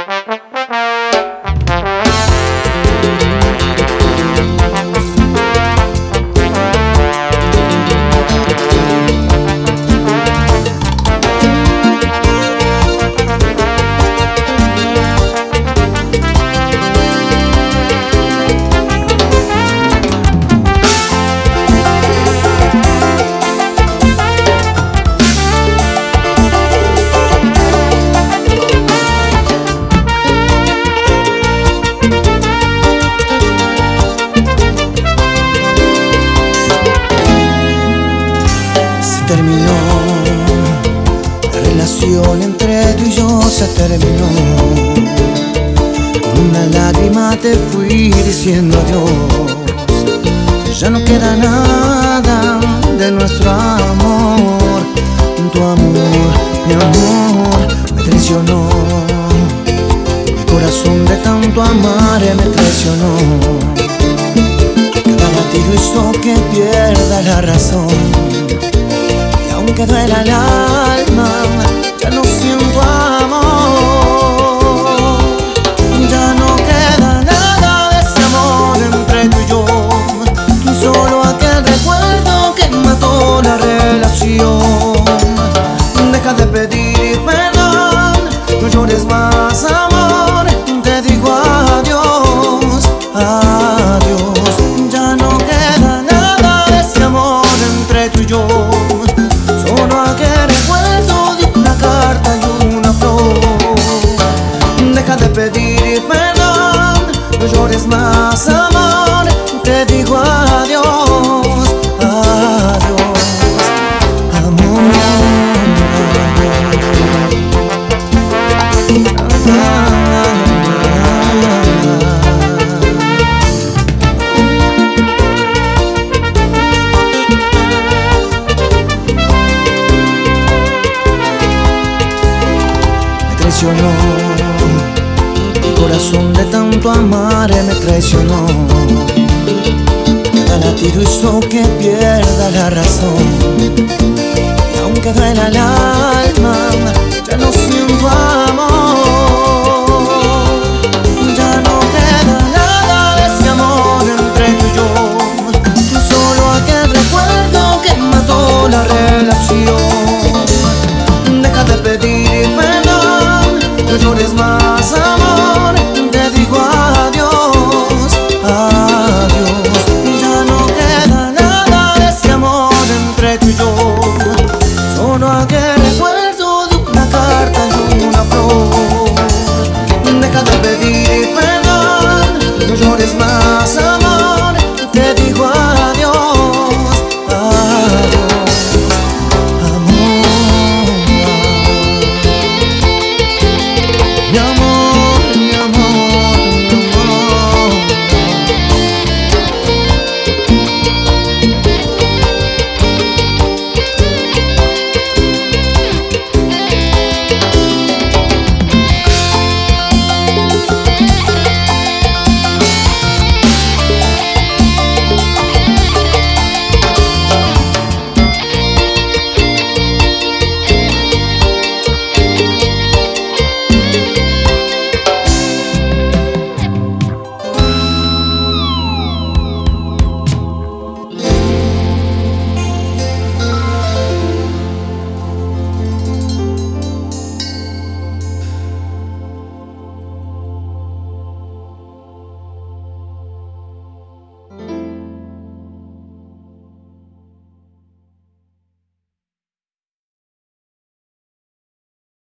Terminó, la relación entre tú y yo se terminó. Con una lágrima te fui diciendo adiós. Ya no queda nada de nuestro amor. Tu amor, mi amor, me traicionó. Mi corazón de tanto amar me traicionó. Cada latido hizo que pierda la razón. Aunque duela el alma, ya no siento amor. Ya no queda nada de ese amor entre tú y yo. Solo aquel recuerdo que mató la relación. Deja de pedir perdón, no llores más, amor. Te digo adiós, adiós. Ya no queda nada de ese amor entre tú y yo. Solo aquel recuerdo de una carta y una flor. Deja de pedir perdón, no llores más, amor. Te digo adiós, adiós, amor. Mi corazón de tanto amar me traicionó. Cada latido hizo que pierda la razón. Y aunque duela el alma, ya no siento amor. Ya no queda nada de ese amor entre tú y yo. Solo aquel recuerdo que mató la relación. Deja de pedir perdón, no llores más, amor.